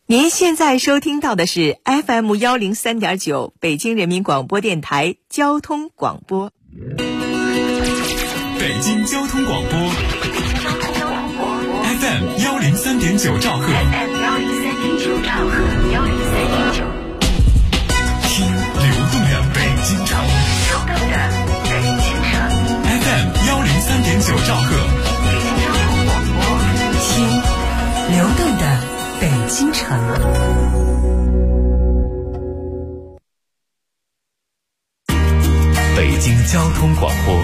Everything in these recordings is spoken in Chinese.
您现在收听到的是 FM103.9 北京人民广播电台交通广播。 北京交通广播 FM103.9 兆赫，听流动的北京城FM103.9 兆赫， 听流动的北京城。 北京交通广播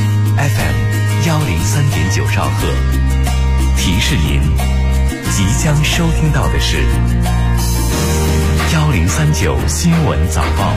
FM103.9 兆赫，提示您即将收听到的是103.9新闻早报。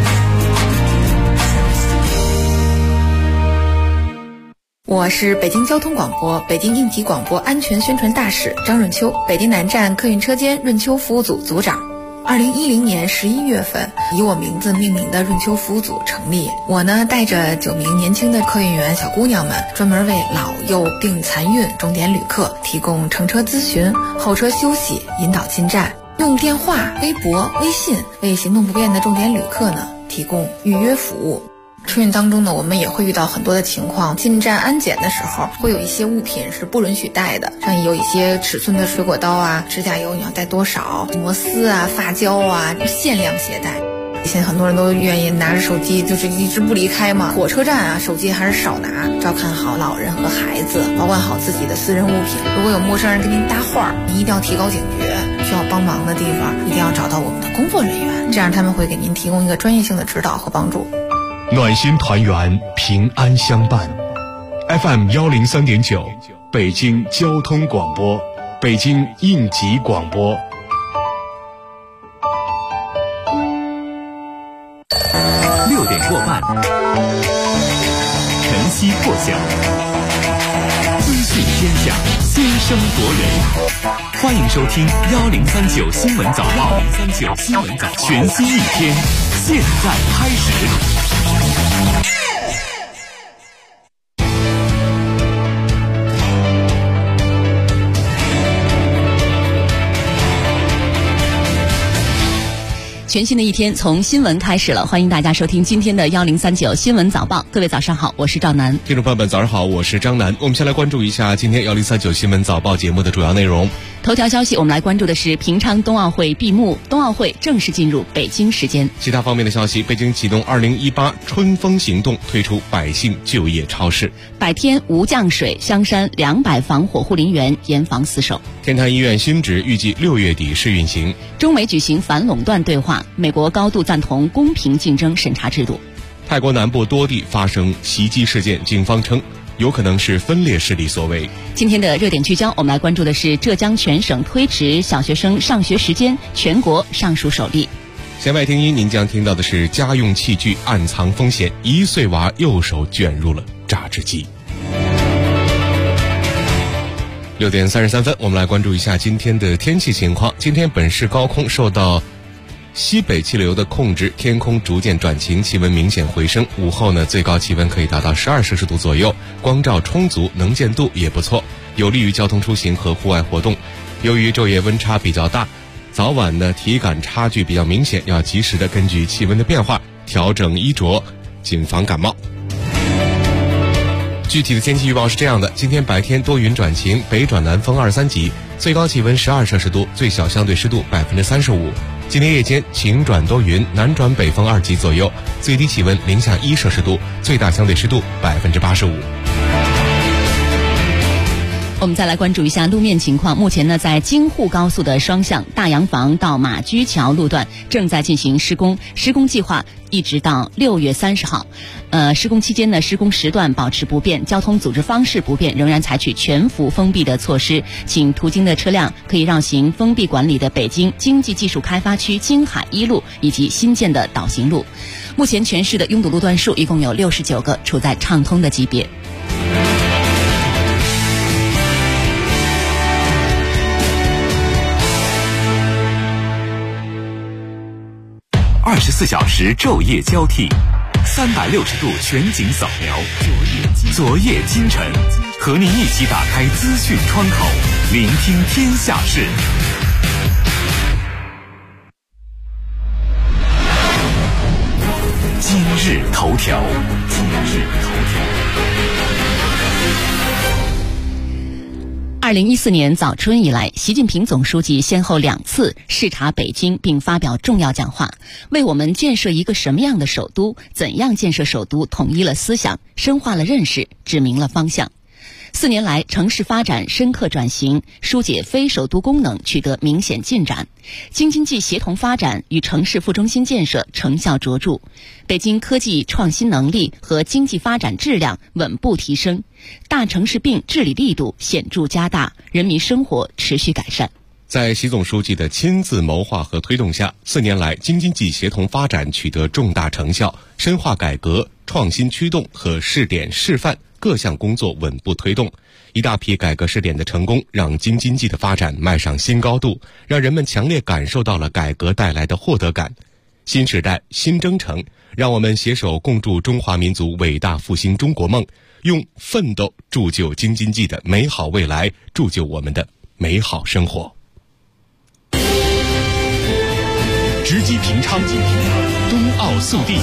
我是北京交通广播北京应急广播安全宣传大使张润秋，北京南站客运车间润秋服务组组长。2010年11月份，以我名字命名的润秋服务组成立。我呢，带着9名年轻的客运员小姑娘们，专门为老幼病残孕重点旅客提供乘车咨询、候车休息、引导进站，用电话、微博、微信为行动不便的重点旅客呢提供预约服务。车运当中呢，我们也会遇到很多的情况，进站安检的时候会有一些物品是不允许带的，像有一些尺寸的水果刀啊、指甲油你要带多少、摩丝啊、发胶啊，限量携带。现在很多人都愿意拿着手机就是一直不离开嘛，火车站啊手机还是少拿，照看好老人和孩子，保管好自己的私人物品。如果有陌生人跟您搭话，您一定要提高警觉，需要帮忙的地方一定要找到我们的工作人员，这样他们会给您提供一个专业性的指导和帮助。 暖心团圆，平安相伴。FM103.9 北京交通广播，北京应急广播。 6点过半，晨曦破晓，资讯天下，先声夺人。欢迎收听1039新闻早报，1039新闻早报，全新一天，现在开始。 全新的一天从新闻开始了，欢迎大家收听今天的1039新闻早报。各位早上好，我是赵楠。 听众朋友们早上好，我是张楠。我们先来关注一下今天1039新闻早报节目的主要内容。 头条消息，我们来关注的是平昌冬奥会闭幕，冬奥会正式进入北京时间。 其他方面的消息，北京启动2018春风行动，推出百姓就业超市。 百天无降水，香山200防火护林员严防死守。 天坛医院新址预计6月底试运行。 中美举行反垄断对话，美国高度赞同公平竞争审查制度。 泰国南部多地发生袭击事件，警方称有可能是分裂势力所为。 今天的热点聚焦，我们来关注的是浙江全省推迟小学生上学时间，全国尚属首例。 弦外听音，您将听到的是家用器具暗藏风险，1岁娃右手卷入了榨汁机。6点33分，我们来关注一下今天的天气情况。今天本市高空受到西北气流的控制，天空逐渐转晴，气温明显回升。午后呢，最高气温可以达到12摄氏度左右，光照充足，能见度也不错，有利于交通出行和户外活动。由于昼夜温差比较大，早晚呢体感差距比较明显，要及时的根据气温的变化调整衣着，谨防感冒。具体的天气预报是这样的：今天白天多云转晴，北转南风2、3级，最高气温12摄氏度，最小相对湿度35%。今天夜间晴转多云，南转北风2级左右，最低气温零下1摄氏度，最大相对湿度85%。 我们再来关注一下路面情况。目前呢，在京沪高速的双向大洋房到马驹桥路段正在进行施工，施工计划一直到6月30号。施工期间呢，施工时段保持不变，交通组织方式不变，仍然采取全幅封闭的措施。请途经的车辆可以绕行封闭管理的北京经济技术开发区京海1路以及新建的导行路。目前全市的拥堵路段数一共有69个，处在畅通的级别。 24小时昼夜交替，360度全景扫描，昨夜今晨，和您一起打开资讯窗口，聆听天下事。 今日头条。 2014年早春以来，习近平总书记先后2次视察北京，并发表重要讲话，为我们建设一个什么样的首都、怎样建设首都统一了思想，深化了认识，指明了方向。4年来，城市发展深刻转型，疏解非首都功能取得明显进展，京津冀协同发展与城市副中心建设成效卓著，北京科技创新能力和经济发展质量稳步提升，大城市病治理力度显著加大，人民生活持续改善。 在习总书记的亲自谋划和推动下，4年来京津冀协同发展取得重大成效，深化改革、创新驱动和试点示范各项工作稳步推动，一大批改革试点的成功，让京津冀的发展迈上新高度，让人们强烈感受到了改革带来的获得感。新时代，新征程，让我们携手共筑中华民族伟大复兴中国梦，用奋斗铸就京津冀的美好未来，铸就我们的美好生活。 直击平昌，冬奥速递。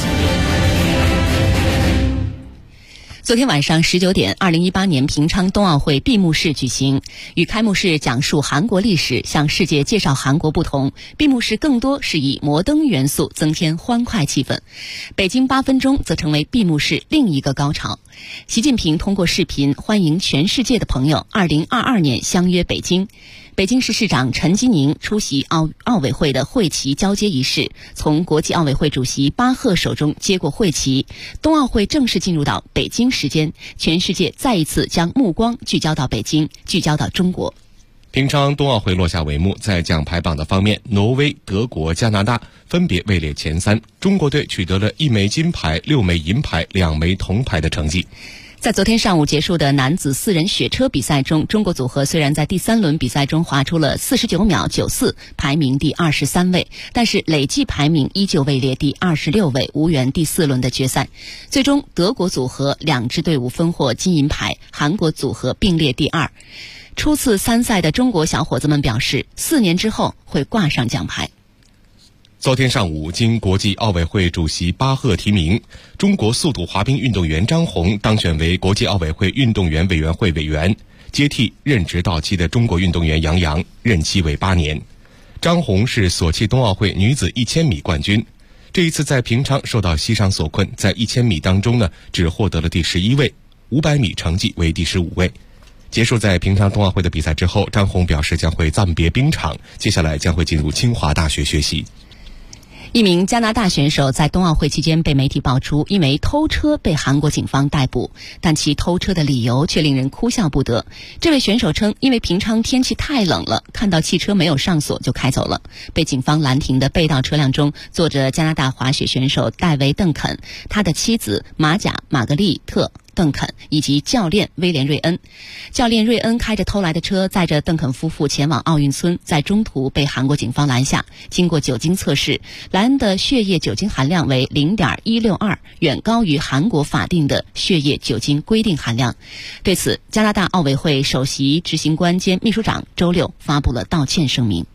昨天晚上19点，2018年平昌冬奥会闭幕式举行。与开幕式讲述韩国历史、向世界介绍韩国不同，闭幕式更多是以摩登元素增添欢快气氛。北京8分钟则成为闭幕式另一个高潮。习近平通过视频欢迎全世界的朋友2022年相约北京。北京市市长陈吉宁出席奥委会的会旗交接仪式，从国际奥委会主席巴赫手中接过会旗。冬奥会正式进入到北京时间，全世界再一次将目光聚焦到北京，聚焦到中国。 平昌冬奥会落下帷幕，在奖牌榜的方面，挪威、德国、加拿大分别位列前3，中国队取得了1枚金牌、6枚银牌、2枚铜牌的成绩。 在昨天上午结束的男子4人雪车比赛中，中国组合虽然在第3轮比赛中划出了49秒94，排名第23位，但是累计排名依旧位列第26位，无缘第4轮的决赛。最终，德国组合2支队伍分获金银牌，韩国组合并列第2。初次参赛的中国小伙子们表示，4年之后会挂上奖牌。 昨天上午，经国际奥委会主席巴赫提名，中国速度滑冰运动员张虹当选为国际奥委会运动员委员会委员，接替任职到期的中国运动员杨洋，任期为8年。张虹是索契冬奥会女子1000米冠军，这一次在平昌受到膝伤所困，在1000米当中呢，只获得了第11位，500米成绩为第15位。结束在平昌冬奥会的比赛之后，张虹表示将会暂别冰场，接下来将会进入清华大学学习。 一名加拿大选手在冬奥会期间被媒体爆出因为偷车被韩国警方逮捕，但其偷车的理由却令人哭笑不得。这位选手称，因为平昌天气太冷了，看到汽车没有上锁就开走了。被警方拦停的被盗车辆中坐着加拿大滑雪选手戴维·邓肯，他的妻子玛格丽特邓肯以及教练威廉·瑞恩。教练瑞恩开着偷来的车载着邓肯夫妇前往奥运村，在中途被韩国警方拦下。经过酒精测试，莱恩的血液酒精含量为 0.162， 远高于韩国法定的血液酒精规定含量。对此，加拿大奥委会首席执行官兼秘书长周六发布了道歉声明。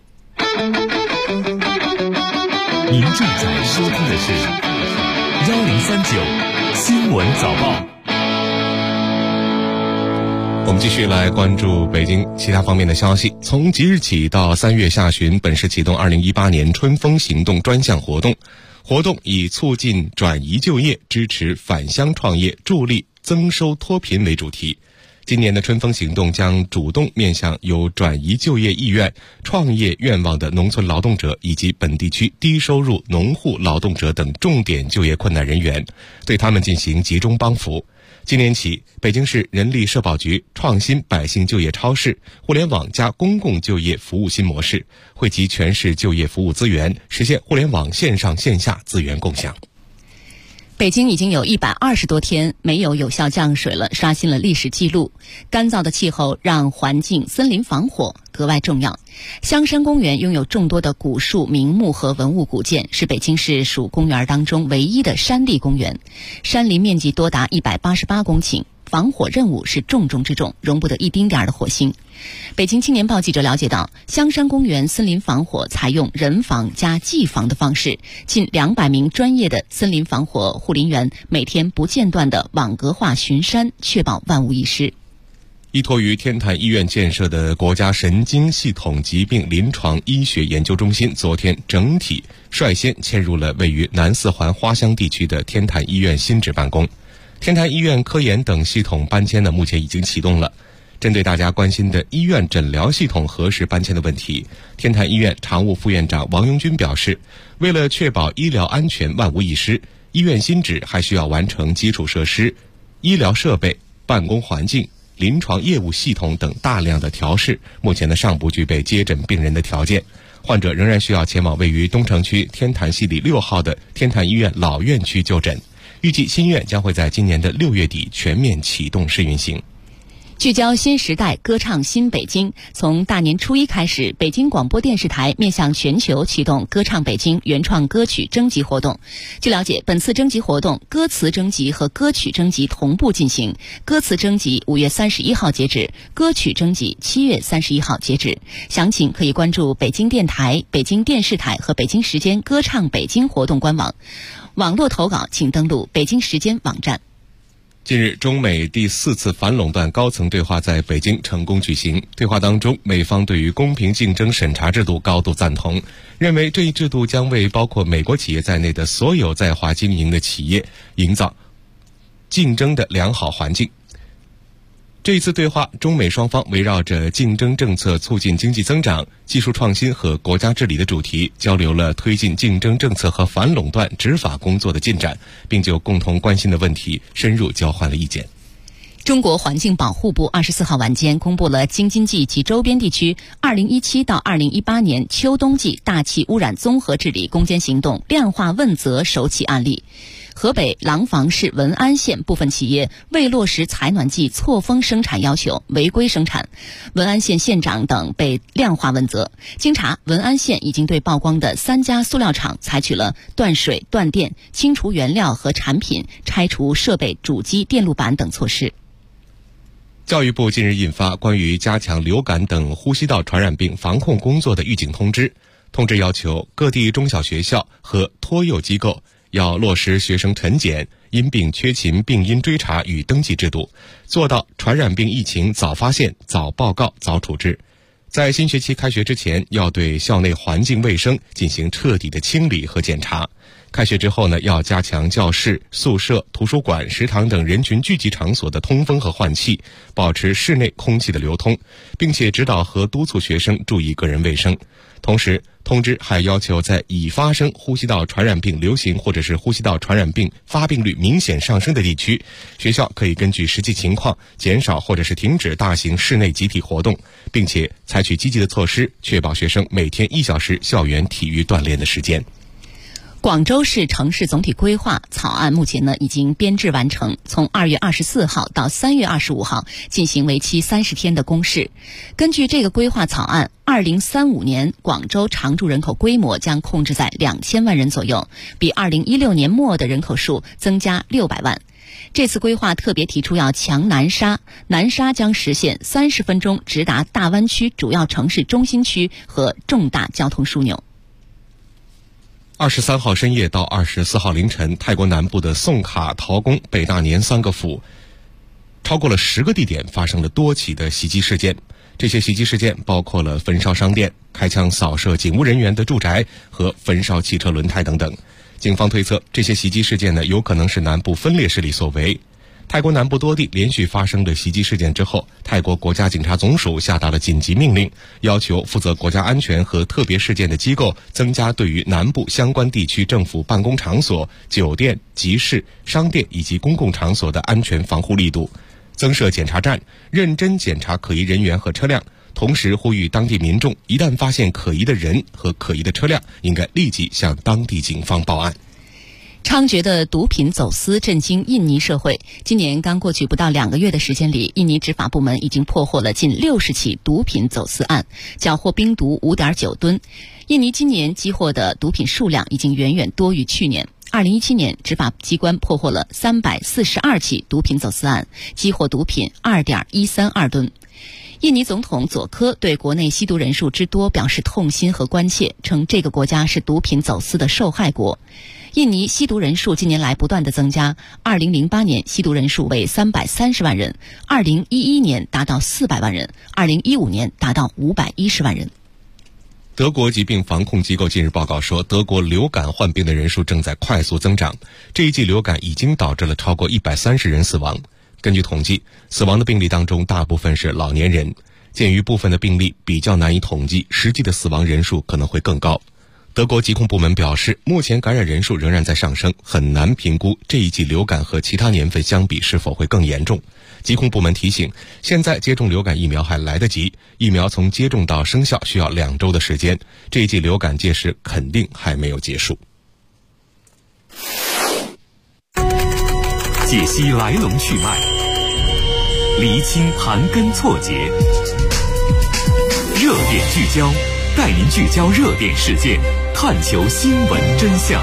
您正在收听的是1039新闻早报。 我们继续来关注北京其他方面的消息。从即日起到3月下旬，本市启动2018年春风行动专项活动，活动以促进转移就业、支持返乡创业、助力增收脱贫为主题。今年的春风行动将主动面向有转移就业意愿、创业愿望的农村劳动者以及本地区低收入农户劳动者等重点就业困难人员，对他们进行集中帮扶。今年起，北京市人力社保局创新百姓就业超市、互联网加公共就业服务新模式，汇集全市就业服务资源，实现互联网线上线下资源共享。 北京已经有120多天没有有效降水了，刷新了历史记录。干燥的气候让环境森林防火格外重要。香山公园拥有众多的古树、名木和文物古建，是北京市属公园当中唯一的山地公园。山林面积多达188公顷，防火任务是重中之重，容不得一丁点儿的火星。 北京青年报记者了解到，香山公园森林防火采用人防加技防的方式，近200名专业的森林防火护林员每天不间断的网格化巡山，确保万无一失。 依托于天坛医院建设的国家神经系统疾病临床医学研究中心昨天整体率先迁入了位于南四环花乡地区的天坛医院新址办公。天坛医院科研等系统搬迁呢，目前已经启动了。针对大家关心的医院诊疗系统何时搬迁的问题，天坛医院常务副院长王永军表示，为了确保医疗安全万无一失，医院新址还需要完成基础设施、医疗设备、办公环境、临床业务系统等大量的调试，目前呢尚不具备接诊病人的条件，患者仍然需要前往位于东城区天坛西里6号的天坛医院老院区就诊。预计新院将会在今年的6月底全面启动试运行。 聚焦新时代，歌唱新北京。从大年初一开始，北京广播电视台面向全球启动歌唱北京原创歌曲征集活动。据了解，本次征集活动歌词征集和歌曲征集同步进行，歌词征集5月31号截止，歌曲征集7月31号截止。详情可以关注北京电台、北京电视台和北京时间歌唱北京活动官网。网络投稿请登录北京时间网站。 近日，中美第4次反垄断高层对话在北京成功举行。对话当中，美方对于公平竞争审查制度高度赞同，认为这一制度将为包括美国企业在内的所有在华经营的企业营造竞争的良好环境。这一次对话，中美双方围绕着竞争政策促进经济增长、技术创新和国家治理的主题，交流了推进竞争政策和反垄断执法工作的进展，并就共同关心的问题深入交换了意见。 中国环境保护部24号晚间公布了京津冀及周边地区2017到2018年秋冬季大气污染综合治理攻坚行动量化问责首起案例。河北廊坊市文安县部分企业未落实采暖季错峰生产要求，违规生产，文安县县长等被量化问责。经查，文安县已经对曝光的3家塑料厂采取了断水、断电、清除原料和产品、拆除设备主机、电路板等措施。 教育部近日印发关于加强流感等呼吸道传染病防控工作的预警通知，通知要求各地中小学校和托幼机构要落实学生晨检、因病缺勤病因追查与登记制度，做到传染病疫情早发现、早报告、早处置。在新学期开学之前，要对校内环境卫生进行彻底的清理和检查。开学之后呢，要加强教室、宿舍、图书馆、食堂等人群聚集场所的通风和换气，保持室内空气的流通，并且指导和督促学生注意个人卫生。同时，通知还要求在已发生呼吸道传染病流行或者是呼吸道传染病发病率明显上升的地区，学校可以根据实际情况减少或者是停止大型室内集体活动，并且采取积极的措施，确保学生每天1小时校园体育锻炼的时间。 广州市城市总体规划草案目前已经编制完成，从2月24号到3月25号进行为期30天的公示。根据这个规划草案，2035年广州常住人口规模将控制在2000万人左右，比2016年末的人口数增加600万。这次规划特别提出要强南沙，南沙将实现30分钟直达大湾区主要城市中心区和重大交通枢纽。 23号深夜到24号凌晨，泰国南部的宋卡、陶公、北大年3个府超过了10个地点发生了多起的袭击事件。这些袭击事件包括了焚烧商店、开枪扫射警务人员的住宅和焚烧汽车轮胎等等。警方推测，这些袭击事件有可能是南部分裂势力所为。泰国南部多地连续发生的袭击事件之后，泰国国家警察总署下达了紧急命令，要求负责国家安全和特别事件的机构增加对于南部相关地区政府办公场所、酒店、集市、商店以及公共场所的安全防护力度，增设检查站，认真检查可疑人员和车辆，同时呼吁当地民众一旦发现可疑的人和可疑的车辆，应该立即向当地警方报案。 猖獗的毒品走私震惊印尼社会。今年刚过去不到2个月的时间里，印尼执法部门已经破获了近60起毒品走私案，缴获冰毒5.9吨。印尼今年缉获的毒品数量已经远远多于去年。 2017年，执法机关破获了342起毒品走私案，缉获毒品2.132吨。印尼总统佐科对国内吸毒人数之多表示痛心和关切，称这个国家是毒品走私的受害国。印尼吸毒人数近年来不断的增加，2008年吸毒人数为330万人，2011年达到400万人，2015年达到510万人。 德国疾病防控机构近日报告说，德国流感患病的人数正在快速增长，这一季流感已经导致了超过130人死亡。根据统计，死亡的病例当中大部分是老年人，鉴于部分的病例比较难以统计，实际的死亡人数可能会更高。德国疾控部门表示，目前感染人数仍然在上升，很难评估这一季流感和其他年份相比是否会更严重。疾控部门提醒，现在接种流感疫苗还来得及，疫苗从接种到生效需要2周的时间，这一季流感届时肯定还没有结束。 解析来龙去脉，厘清盘根错节，热点聚焦，带您聚焦热点事件，探求新闻真相。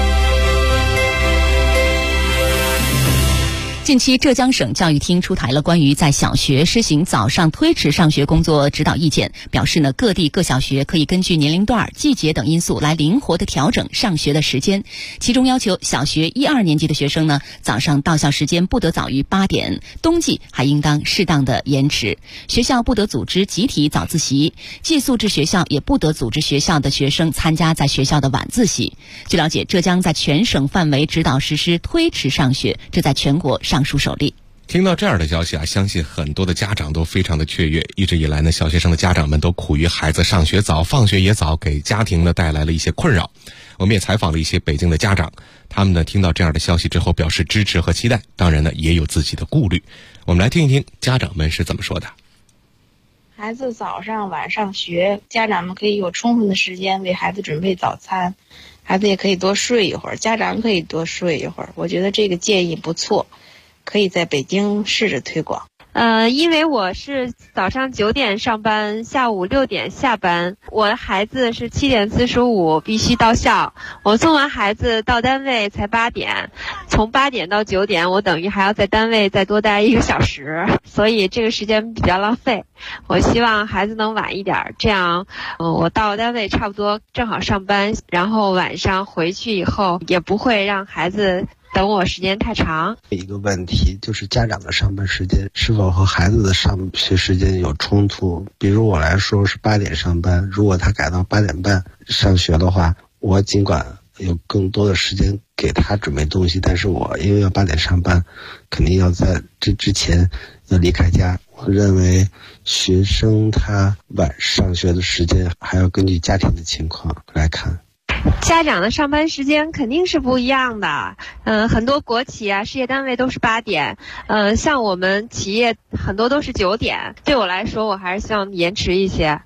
近期，浙江省教育厅出台了关于在小学实行早上推迟上学工作指导意见，表示呢，各地各小学可以根据年龄段、季节等因素来灵活的调整上学的时间。其中要求小学1、2年级的学生呢，早上到校时间不得早于8点，冬季还应当适当的延迟。学校不得组织集体早自习，寄宿制学校也不得组织学校的学生参加在学校的晚自习。据了解，浙江在全省范围指导实施推迟上学，这在全国尚属首例。 听到这样的消息啊，相信很多的家长都非常的雀跃。一直以来呢，小学生的家长们都苦于孩子上学早、放学也早，给家庭呢带来了一些困扰。我们也采访了一些北京的家长，他们呢听到这样的消息之后表示支持和期待，当然呢也有自己的顾虑。我们来听一听家长们是怎么说的。 孩子早上晚上学，家长们可以有充分的时间为孩子准备早餐，孩子也可以多睡一会儿，家长可以多睡一会儿。我觉得这个建议不错，可以在北京试着推广。 因为我是早上9点上班，下午6点下班，我的孩子是7点45必须到校，我送完孩子到单位才8点，从8点到9点，我等于还要在单位再多待1个小时，所以这个时间比较浪费。我希望孩子能晚一点，这样，我到单位差不多正好上班，然后晚上回去以后也不会让孩子等我时间太长。 一个问题就是家长的上班时间是否和孩子的上学时间有冲突。比如我来说是8点上班，如果他改到8点半上学的话，我尽管有更多的时间给他准备东西，但是我因为要8点上班，肯定要在这之前要离开家。我认为学生他晚上学的时间还要根据家庭的情况来看。 家长的上班时间肯定是不一样的，很多国企啊、事业单位都是8点，像我们企业很多都是9点。对我来说，我还是希望延迟一些。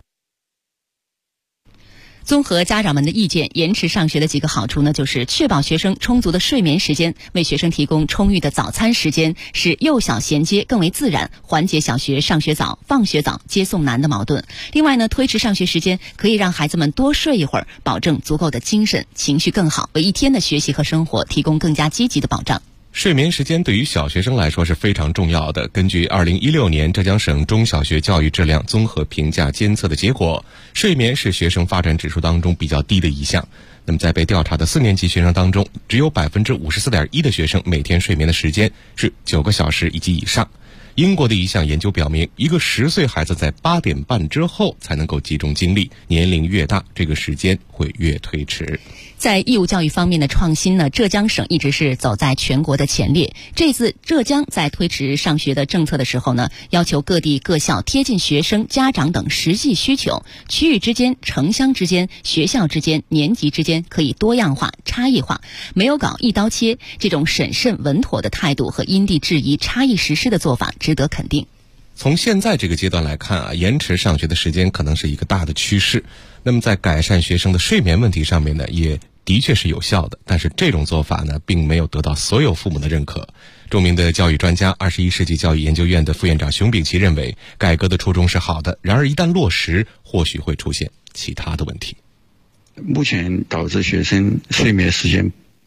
综合家长们的意见，延迟上学的几个好处呢，就是确保学生充足的睡眠时间，为学生提供充裕的早餐时间，使幼小衔接更为自然，缓解小学上学早、放学早、接送难的矛盾。另外呢，推迟上学时间可以让孩子们多睡一会儿，保证足够的精神，情绪更好，为一天的学习和生活提供更加积极的保障。 睡眠时间对于小学生来说是非常重要的。根据2016年浙江省中小学教育质量综合评价监测的结果，睡眠是学生发展指数当中比较低的一项。那么在被调查的4年级学生当中，只有 54.1% 的学生每天睡眠的时间是9个小时以及以上。英国的一项研究表明，一个10岁孩子在8点半之后才能够集中精力，年龄越大，这个时间会越推迟。 在义务教育方面的创新呢，浙江省一直是走在全国的前列。这次浙江在推迟上学的政策的时候呢，要求各地各校贴近学生、家长等实际需求，区域之间、城乡之间、学校之间、年级之间可以多样化、差异化，没有搞一刀切。这种审慎稳妥的态度和因地制宜、差异实施的做法值得肯定。 从现在这个阶段来看啊，延迟上学的时间可能是一个大的趋势。那么在改善学生的睡眠问题上面呢，也的确是有效的，但是这种做法呢，并没有得到所有父母的认可。著名的教育专家、21世纪教育研究院的副院长熊丙奇认为，改革的初衷是好的，然而一旦落实，或许会出现其他的问题。 目前导致学生睡眠时间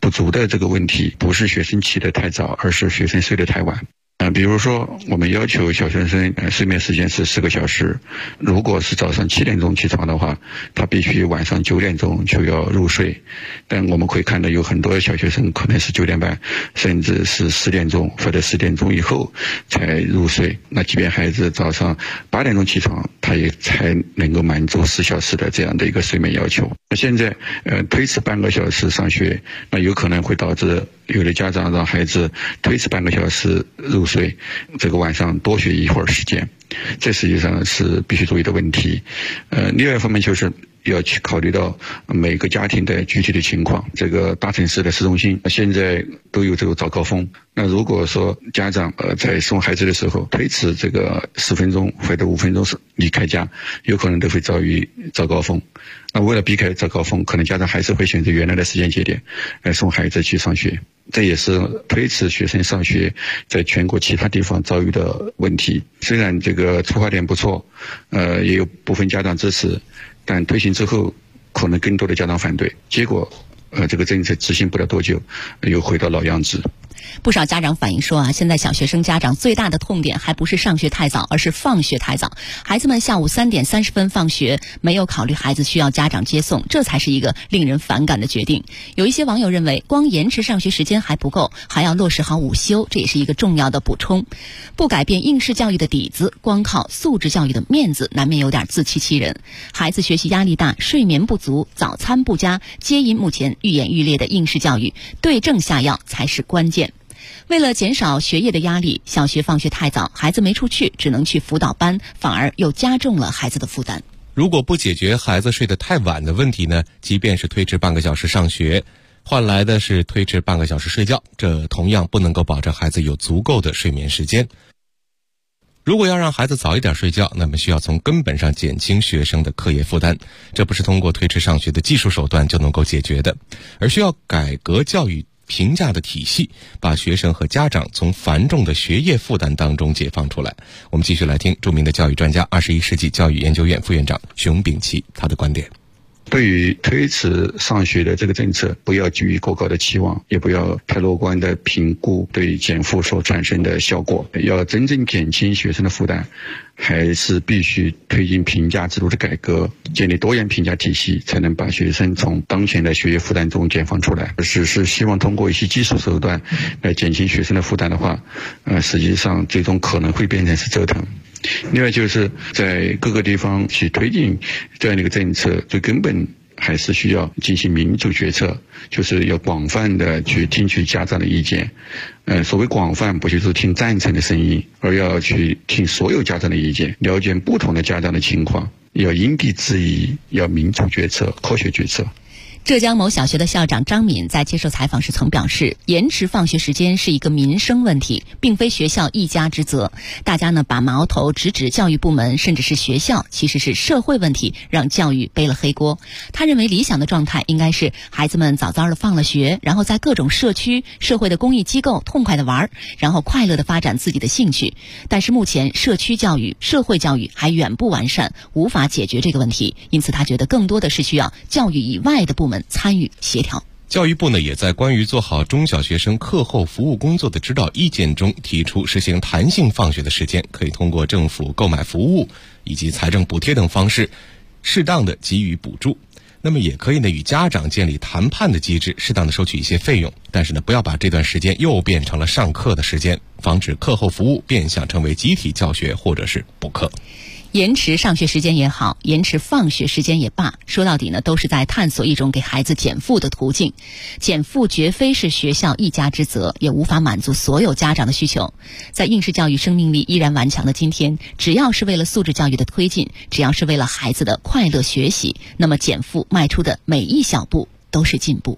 不足的这个问题，不是学生起得太早，而是学生睡得太晚。比如说我们要求小学生睡眠时间是10个小时，如果是早上7点钟起床的话，他必须晚上9点钟就要入睡。但我们会看到有很多小学生可能是9点半，甚至是10点钟或者10点钟以后才入睡。那即便孩子早上8点钟起床，他也才能够满足4小时的这样的一个睡眠要求。那现在推迟半个小时上学，那有可能会导致有的家长让孩子推迟半个小时入睡，这个晚上多学一会儿时间，这实际上是必须注意的问题。另外一方面就是要去考虑到每个家庭的具体的情况。这个大城市的市中心现在都有这个早高峰，那如果说家长在送孩子的时候推迟这个10分钟或者5分钟离开家，有可能都会遭遇早高峰。那为了避开早高峰，可能家长还是会选择原来的时间节点来送孩子去上学，这也是推迟学生上学在全国其他地方遭遇的问题。虽然这个出发点不错，也有部分家长支持，但推行之后可能更多的家长反对，结果这个政策执行不了多久又回到老样子。 不少家长反映说现在小学生家长最大的痛点还不是上学太早，而是放学太早。孩子们下午3点30分放学，没有考虑孩子需要家长接送，这才是一个令人反感的决定。有一些网友认为，光延迟上学时间还不够，还要落实好午休，这也是一个重要的补充。不改变应试教育的底子，光靠素质教育的面子，难免有点自欺欺人。孩子学习压力大，睡眠不足，早餐不佳，皆因目前愈演愈烈的应试教育，对症下药才是关键。为了减少学业的压力，小学放学太早，孩子没处去，只能去辅导班，反而又加重了孩子的负担。 如果不解决孩子睡得太晚的问题呢，即便是推迟半个小时上学，换来的是推迟半个小时睡觉，这同样不能够保证孩子有足够的睡眠时间。如果要让孩子早一点睡觉，那么需要从根本上减轻学生的课业负担，这不是通过推迟上学的技术手段就能够解决的，而需要改革教育评价的体系，把学生和家长从繁重的学业负担当中解放出来。我们继续来听著名的教育专家21世纪教育研究院副院长熊丙奇他的观点。 对于推迟上学的这个政策，不要寄予过高的期望，也不要太乐观的评估对减负所产生的效果。要真正减轻学生的负担，还是必须推进评价制度的改革，建立多元评价体系，才能把学生从当前的学业负担中解放出来。只是希望通过一些技术手段来减轻学生的负担的话，实际上最终可能会变成是折腾。另外就是在各个地方去推进这样的一个政策，最根本还是需要进行民主决策，就是要广泛的去听取家长的意见。所谓广泛，不就是听赞成的声音，而要去听所有家长的意见，了解不同的家长的情况，要因地制宜，要民主决策，科学决策。 浙江某小学的校长张敏在接受采访时曾表示，延迟放学时间是一个民生问题，并非学校一家之责。大家把矛头直指教育部门甚至是学校，其实是社会问题让教育背了黑锅。他认为理想的状态应该是孩子们早早的放了学，然后在各种社区社会的公益机构痛快的玩，然后快乐的发展自己的兴趣。但是目前社区教育社会教育还远不完善，无法解决这个问题，因此他觉得更多的是需要教育以外的部门参与协调。 教育部呢，也在关于做好中小学生课后服务工作的指导意见中提出，实行弹性放学的时间，可以通过政府购买服务以及财政补贴等方式，适当的给予补助。那么也可以与家长建立谈判的机制，适当的收取一些费用，但是不要把这段时间又变成了上课的时间，防止课后服务变相成为集体教学或者是补课。 延迟上学时间也好，延迟放学时间也罢，说到底都是在探索一种给孩子减负的途径。减负绝非是学校一家之责，也无法满足所有家长的需求。在应试教育生命力依然顽强的今天，只要是为了素质教育的推进，只要是为了孩子的快乐学习，那么减负迈出的每一小步都是进步。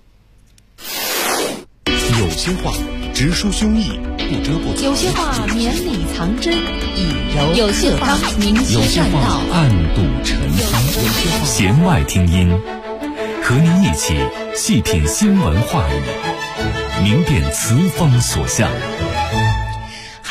有些话直抒胸臆，不遮不藏； 有些话绵里藏针，以柔有些话明有些话暗度陈仓。弦外听音，和您一起细品新闻话语，明辨词锋所向。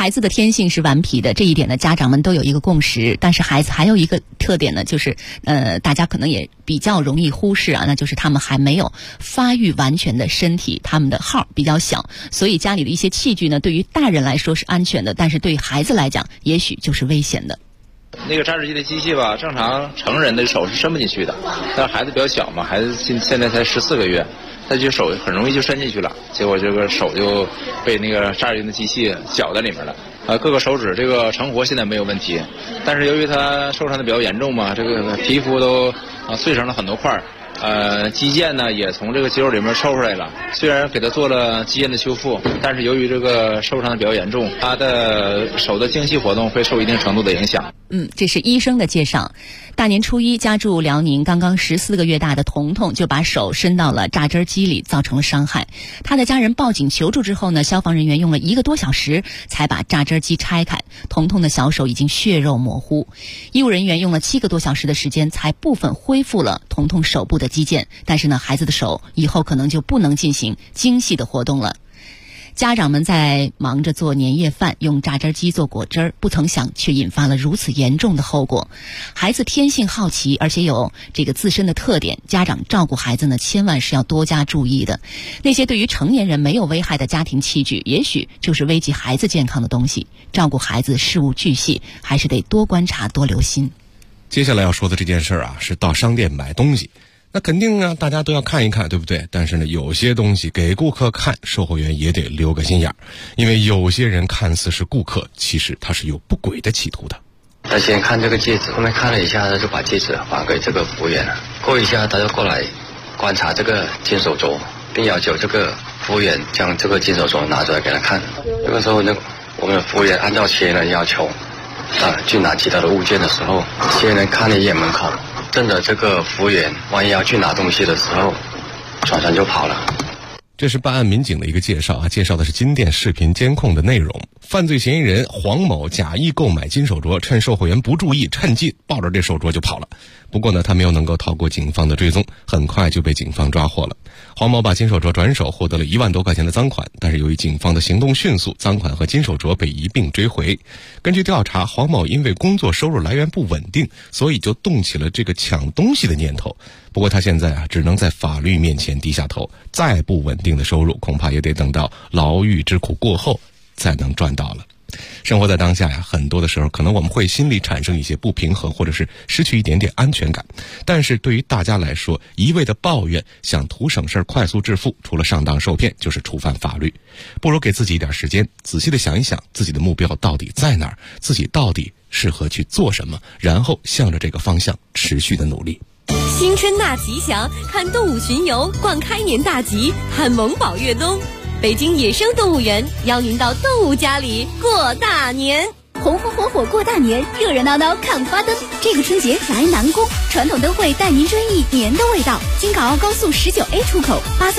孩子的天性是顽皮的，这一点呢，家长们都有一个共识。但是孩子还有一个特点呢，就是大家可能也比较容易忽视啊，那就是他们还没有发育完全的身体，他们的号比较小，所以家里的一些器具呢，对于大人来说是安全的，但是对于孩子来讲，也许就是危险的。 那个榨汁机的机器吧，正常成人的手是伸不进去的，但是孩子比较小嘛，孩子现在才14个月。他就手很容易就伸进去了，结果这个手就被那个榨汁机的机器绞在里面了。各个手指这个成活现在没有问题，但是由于他受伤的比较严重嘛，这个皮肤都碎成了很多块。肌腱呢也从这个肌肉里面抽出来了，虽然给他做了肌腱的修复，但是由于这个受伤的比较严重，他的手的精细活动会受一定程度的影响。 这是医生的介绍。大年初一，家住辽宁刚刚14个月大的彤彤就把手伸到了榨汁机里，造成了伤害。他的家人报警求助之后呢，消防人员用了1个多小时才把榨汁机拆开。彤彤的小手已经血肉模糊，医务人员用了7个多小时的时间才部分恢复了彤彤手部的肌腱，但是呢，孩子的手以后可能就不能进行精细的活动了。家长们在忙着做年夜饭，用榨汁机做果汁，不曾想却引发了如此严重的后果。孩子天性好奇，而且有这个自身的特点，家长照顾孩子呢，千万是要多加注意的。那些对于成年人没有危害的家庭器具，也许就是危及孩子健康的东西。照顾孩子事无巨细，还是得多观察多留心。 接下来要说的这件事啊，是到商店买东西。那肯定啊，大家都要看一看，对不对？但是呢，有些东西给顾客看，售货员也得留个心眼儿，因为有些人看似是顾客，其实他是有不轨的企图的。 他先看这个戒指，后面看了一下，他就把戒指还给这个服务员了。过一下，他就过来观察这个金手镯，并要求这个服务员将这个金手镯拿出来给他看。这个时候呢，我们的服务员按照嫌疑人要求，去拿其他的物件的时候，嫌疑人看了一眼门口。趁着这个服务员万一要去拿东西的时候，转身就跑了。 这是办案民警的一个介绍啊，介绍的是金店视频监控的内容。犯罪嫌疑人黄某假意购买金手镯，趁售货员不注意，趁机抱着这手镯就跑了。不过呢，他没有能够逃过警方的追踪，很快就被警方抓获了。黄某把金手镯转手，获得了1万多块钱的赃款，但是由于警方的行动迅速，赃款和金手镯被一并追回。根据调查，黄某因为工作收入来源不稳定，所以就动起了这个抢东西的念头。不过他现在啊，只能在法律面前低下头，再不稳定的收入，恐怕也得等到牢狱之苦过后才能赚到了。生活在当下呀，很多的时候可能我们会心里产生一些不平衡，或者是失去一点点安全感。但是对于大家来说，一味的抱怨，想图省事快速致富，除了上当受骗就是触犯法律。不如给自己一点时间，仔细的想一想自己的目标到底在哪儿，自己到底适合去做什么，然后向着这个方向持续的努力。 新春大吉祥，看动物巡游，逛开年大吉，看萌宝越冬。北京野生动物园邀您到动物家里过大年。 红红火火过大年，热热闹闹看花灯。这个春节来南宫，传统灯会带您追忆年的味道。京港澳高速19A 出口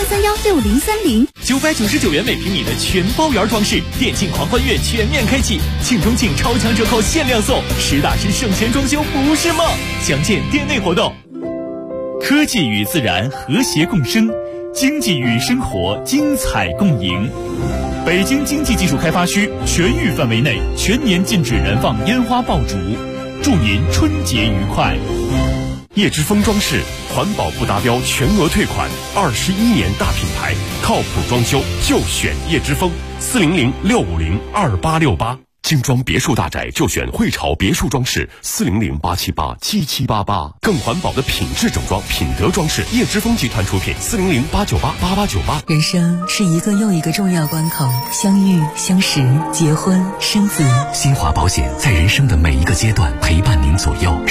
，83316030。999元每平米的全包圆装饰，电竞狂欢月全面开启，庆中庆超强折扣限量送，实打实省钱装修不是梦。详见店内活动。科技与自然和谐共生，经济与生活精彩共赢。北京经济技术开发区全域范围内全年禁止燃放烟花爆竹，祝您春节愉快。叶之峰装饰，环保不达标全额退款，21年大品牌，靠谱装修就选叶之峰，400-650-2868。精装别墅大宅就选汇潮别墅装饰，400-878-7788。更环保的品质整装，品德装饰，叶之峰集团出品，400-898-8898。 人生是一个又一个重要关口，相遇、相识、结婚、生子。 新华保险在人生的每一个阶段陪伴您左右。